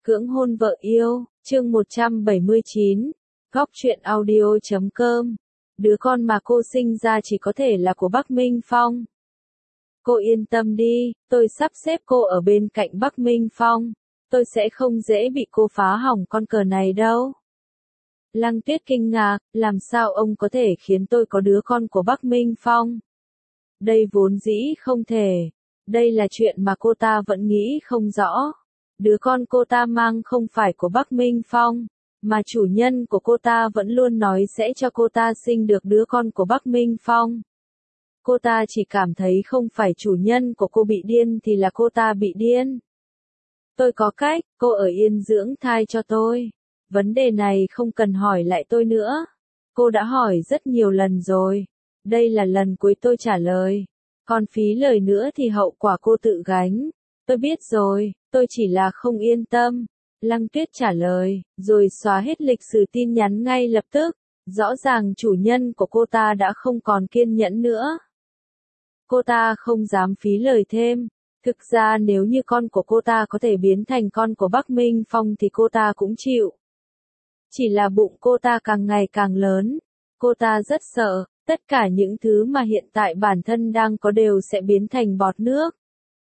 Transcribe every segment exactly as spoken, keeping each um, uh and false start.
Cưỡng hôn vợ yêu, chương một trăm bảy mươi chín, góc truyện audio chấm com. Đứa con mà cô sinh ra chỉ có thể là của Bắc Minh Phong. Cô yên tâm đi, tôi sắp xếp cô ở bên cạnh Bắc Minh Phong. Tôi sẽ không dễ bị cô phá hỏng con cờ này đâu. Lăng Tuyết kinh ngạc, làm sao ông có thể khiến tôi có đứa con của Bắc Minh Phong? Đây vốn dĩ không thể. Đây là chuyện mà cô ta vẫn nghĩ không rõ. Đứa con cô ta mang không phải của Bắc Minh Phong, mà chủ nhân của cô ta vẫn luôn nói sẽ cho cô ta sinh được đứa con của Bắc Minh Phong. Cô ta chỉ cảm thấy không phải chủ nhân của cô bị điên thì là cô ta bị điên. Tôi có cách, cô ở yên dưỡng thai cho tôi. Vấn đề này không cần hỏi lại tôi nữa. Cô đã hỏi rất nhiều lần rồi. Đây là lần cuối tôi trả lời. Còn phí lời nữa thì hậu quả cô tự gánh. Tôi biết rồi, tôi chỉ là không yên tâm. Lăng Tuyết trả lời, rồi xóa hết lịch sử tin nhắn ngay lập tức. Rõ ràng chủ nhân của cô ta đã không còn kiên nhẫn nữa. Cô ta không dám phí lời thêm. Thực ra nếu như con của cô ta có thể biến thành con của Bắc Minh Phong thì cô ta cũng chịu. Chỉ là bụng cô ta càng ngày càng lớn. Cô ta rất sợ, tất cả những thứ mà hiện tại bản thân đang có đều sẽ biến thành bọt nước.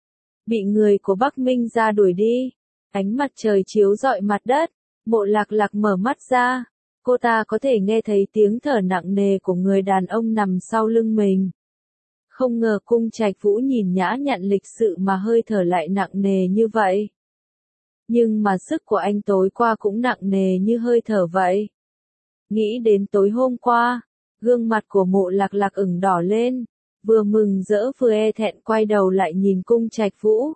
Bị người của Bắc Minh ra đuổi đi. Ánh mặt trời chiếu rọi mặt đất. Mộ Lạc Lạc mở mắt ra. Cô ta có thể nghe thấy tiếng thở nặng nề của người đàn ông nằm sau lưng mình. Không ngờ Cung Trạch Vũ nhìn nhã nhặn lịch sự mà hơi thở lại nặng nề như vậy. Nhưng mà sức của anh tối qua cũng nặng nề như hơi thở vậy. Nghĩ đến tối hôm qua, gương mặt của Mộ Lạc Lạc ửng đỏ lên, vừa mừng rỡ vừa e thẹn quay đầu lại nhìn Cung Trạch Vũ.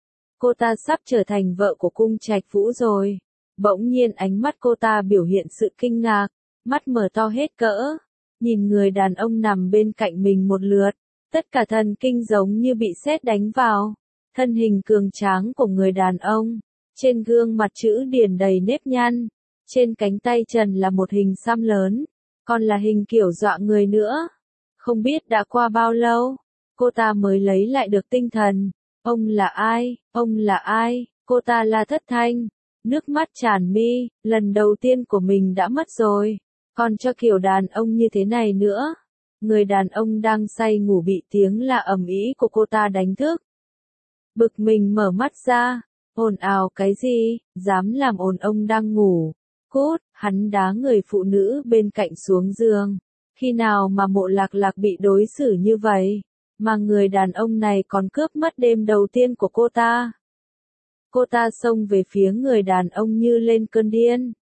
Cô ta sắp trở thành vợ của Cung Trạch Vũ rồi. Bỗng nhiên ánh mắt cô ta biểu hiện sự kinh ngạc, mắt mở to hết cỡ, nhìn người đàn ông nằm bên cạnh mình một lượt. Tất cả thần kinh giống như bị sét đánh vào. Thân hình cường tráng của người đàn ông. Trên gương mặt chữ điển đầy nếp nhăn. Trên cánh tay trần là một hình xăm lớn. Còn là hình kiểu dọa người nữa. Không biết đã qua bao lâu. Cô ta mới lấy lại được tinh thần. Ông là ai? Ông là ai? Cô ta là Thất Thanh. Nước mắt tràn mi. Lần đầu tiên của mình đã mất rồi. Còn cho kiểu đàn ông như thế này nữa. Người đàn ông đang say ngủ bị tiếng la ầm ĩ của cô ta đánh thức. Bực mình mở mắt ra, ồn ào cái gì, dám làm ồn ông đang ngủ. Cút, hắn đá người phụ nữ bên cạnh xuống giường. Khi nào mà Mộ Lạc Lạc bị đối xử như vậy, mà người đàn ông này còn cướp mất đêm đầu tiên của cô ta. Cô ta xông về phía người đàn ông như lên cơn điên.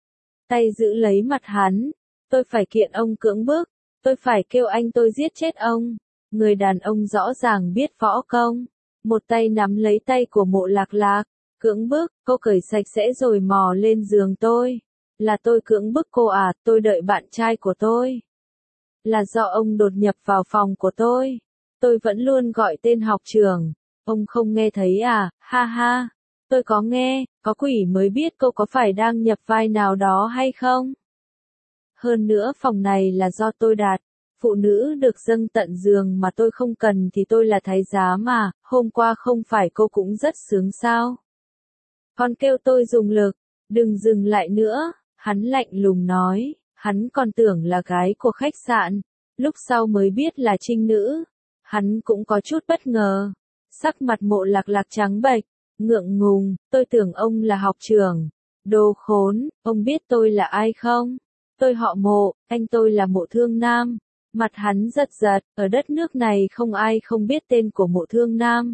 Tay giữ lấy mặt hắn, tôi phải kiện ông cưỡng bức. Tôi phải kêu anh tôi giết chết ông. Người đàn ông rõ ràng biết võ công. Một tay nắm lấy tay của Mộ Lạc Lạc. Cưỡng bức, cô cởi sạch sẽ rồi mò lên giường tôi. Là tôi cưỡng bức cô à, tôi đợi bạn trai của tôi. Là do ông đột nhập vào phòng của tôi. Tôi vẫn luôn gọi tên học trưởng. Ông không nghe thấy à, ha ha. Tôi có nghe, có quỷ mới biết cô có phải đang nhập vai nào đó hay không. Hơn nữa phòng này là do tôi đặt, phụ nữ được dâng tận giường mà tôi không cần thì tôi là thái giám mà, hôm qua không phải cô cũng rất sướng sao? Còn kêu tôi dùng lực, đừng dừng lại nữa, hắn lạnh lùng nói, hắn còn tưởng là gái của khách sạn, lúc sau mới biết là trinh nữ, hắn cũng có chút bất ngờ, sắc mặt Mộ Lạc Lạc trắng bệch, ngượng ngùng, tôi tưởng ông là học trưởng, đồ khốn, ông biết tôi là ai không? Tôi họ Mộ, anh tôi là Mộ Thương Nam. Mặt hắn giật giật, ở đất nước này không ai không biết tên của Mộ Thương Nam.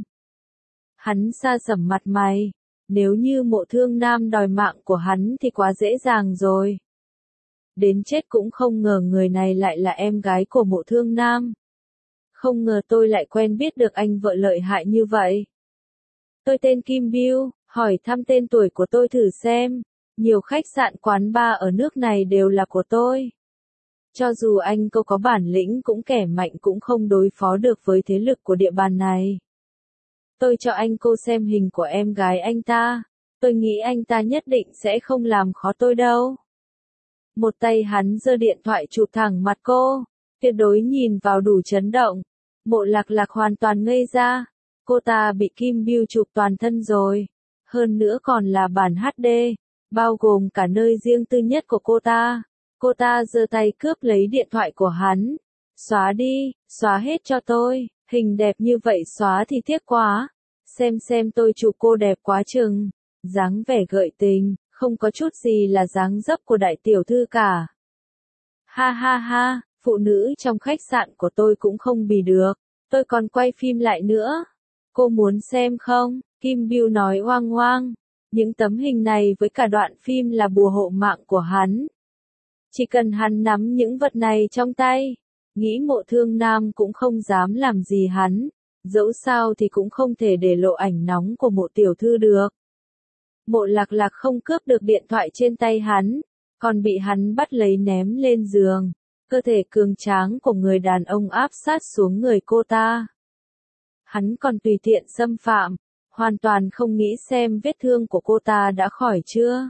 Hắn sa sẩm mặt mày, nếu như Mộ Thương Nam đòi mạng của hắn thì quá dễ dàng rồi. Đến chết cũng không ngờ người này lại là em gái của Mộ Thương Nam. Không ngờ tôi lại quen biết được anh vợ lợi hại như vậy. Tôi tên Kim Biêu, hỏi thăm tên tuổi của tôi thử xem. Nhiều khách sạn quán bar ở nước này đều là của tôi. Cho dù anh cô có bản lĩnh cũng kẻ mạnh cũng không đối phó được với thế lực của địa bàn này. Tôi cho anh cô xem hình của em gái anh ta. Tôi nghĩ anh ta nhất định sẽ không làm khó tôi đâu. Một tay hắn giơ điện thoại chụp thẳng mặt cô. Tuyệt đối nhìn vào đủ chấn động. Mộ Lạc Lạc hoàn toàn ngây ra. Cô ta bị Kim Biêu chụp toàn thân rồi. Hơn nữa còn là bản hát đê, bao gồm cả nơi riêng tư nhất của cô ta. Cô ta giơ tay cướp lấy điện thoại của hắn. Xóa đi, xóa hết cho tôi, hình đẹp như vậy xóa thì tiếc quá. Xem xem tôi chụp cô đẹp quá chừng. Dáng vẻ gợi tình, không có chút gì là dáng dấp của đại tiểu thư cả. Ha ha ha, phụ nữ trong khách sạn của tôi cũng không bì được. Tôi còn quay phim lại nữa. Cô muốn xem không? Kim Biêu nói oang oang. Những tấm hình này với cả đoạn phim là bùa hộ mạng của hắn. Chỉ cần hắn nắm những vật này trong tay, nghĩ Mộ Thương Nam cũng không dám làm gì hắn. Dẫu sao thì cũng không thể để lộ ảnh nóng của Mộ tiểu thư được. Mộ Lạc Lạc không cướp được điện thoại trên tay hắn, còn bị hắn bắt lấy ném lên giường. Cơ thể cường tráng của người đàn ông áp sát xuống người cô ta. Hắn còn tùy tiện xâm phạm, hoàn toàn không nghĩ xem vết thương của cô ta đã khỏi chưa.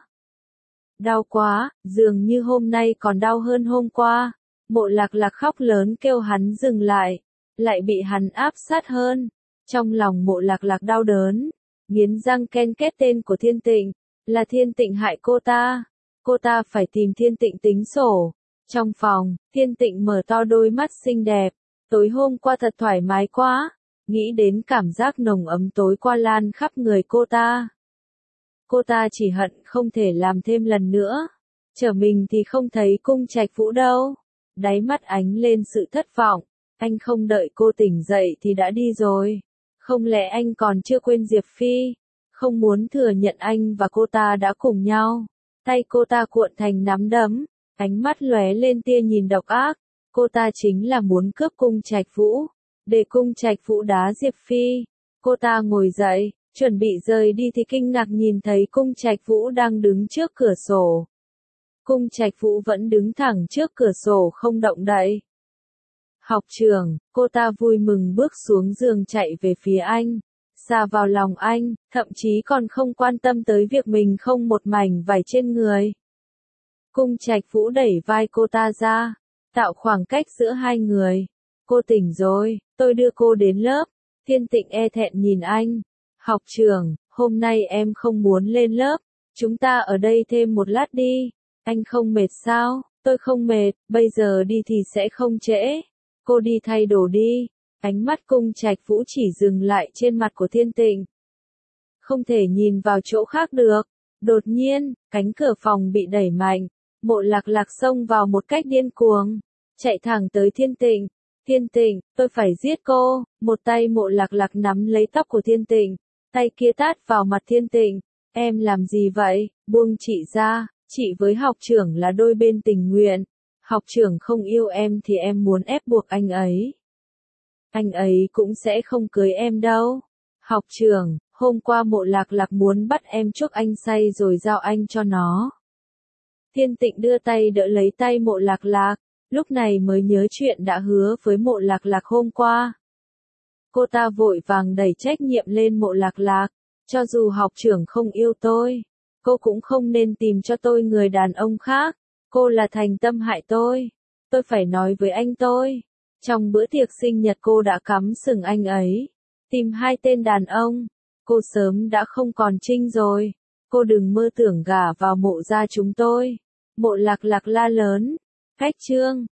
Đau quá, dường như hôm nay còn đau hơn hôm qua. Mộ Lạc Lạc khóc lớn kêu hắn dừng lại, lại bị hắn áp sát hơn. Trong lòng Mộ Lạc Lạc đau đớn, nghiến răng ken kết tên của Thiên Tịnh, là Thiên Tịnh hại cô ta. Cô ta phải tìm Thiên Tịnh tính sổ. Trong phòng, Thiên Tịnh mở to đôi mắt xinh đẹp. Tối hôm qua thật thoải mái quá. Nghĩ đến cảm giác nồng ấm tối qua lan khắp người cô ta. Cô ta chỉ hận không thể làm thêm lần nữa. Trở mình thì không thấy Cung Trạch Vũ đâu. Đáy mắt ánh lên sự thất vọng. Anh không đợi cô tỉnh dậy thì đã đi rồi. Không lẽ anh còn chưa quên Diệp Phi? Không muốn thừa nhận anh và cô ta đã cùng nhau. Tay cô ta cuộn thành nắm đấm. Ánh mắt lóe lên tia nhìn độc ác. Cô ta chính là muốn cướp Cung Trạch Vũ. Để Cung Trạch Vũ đá Diệp Phi. Cô ta ngồi dậy, chuẩn bị rời đi thì kinh ngạc nhìn thấy Cung Trạch Vũ đang đứng trước cửa sổ. Cung Trạch Vũ vẫn đứng thẳng trước cửa sổ không động đậy. Học trưởng, cô ta vui mừng bước xuống giường chạy về phía anh. Xà vào lòng anh, thậm chí còn không quan tâm tới việc mình không một mảnh vải trên người. Cung Trạch Vũ đẩy vai cô ta ra, tạo khoảng cách giữa hai người. Cô tỉnh rồi, tôi đưa cô đến lớp. Thiên Tịnh e thẹn nhìn anh. Học trưởng, hôm nay em không muốn lên lớp. Chúng ta ở đây thêm một lát đi. Anh không mệt sao? Tôi không mệt, bây giờ đi thì sẽ không trễ. Cô đi thay đồ đi. Ánh mắt Cung Trạch Vũ chỉ dừng lại trên mặt của Thiên Tịnh. Không thể nhìn vào chỗ khác được. Đột nhiên, cánh cửa phòng bị đẩy mạnh. Mộ Lạc Lạc xông vào một cách điên cuồng. Chạy thẳng tới Thiên Tịnh. Thiên Tịnh, tôi phải giết cô. Một tay Mộ Lạc Lạc nắm lấy tóc của Thiên Tịnh. Tay kia tát vào mặt Thiên Tịnh. Em làm gì vậy? Buông chị ra. Chị với học trưởng là đôi bên tình nguyện. Học trưởng không yêu em thì em muốn ép buộc anh ấy. Anh ấy cũng sẽ không cưới em đâu. Học trưởng, hôm qua Mộ Lạc Lạc muốn bắt em chuốc anh say rồi giao anh cho nó. Thiên Tịnh đưa tay đỡ lấy tay Mộ Lạc Lạc, lúc này mới nhớ chuyện đã hứa với Mộ Lạc Lạc hôm qua. Cô ta vội vàng đẩy trách nhiệm lên Mộ Lạc Lạc, cho dù học trưởng không yêu tôi, cô cũng không nên tìm cho tôi người đàn ông khác, cô là thành tâm hại tôi, tôi phải nói với anh tôi. Trong bữa tiệc sinh nhật cô đã cắm sừng anh ấy, tìm hai tên đàn ông, cô sớm đã không còn trinh rồi, cô đừng mơ tưởng gả vào Mộ gia chúng tôi. Mộ Lạc Lạc la lớn, cách chương.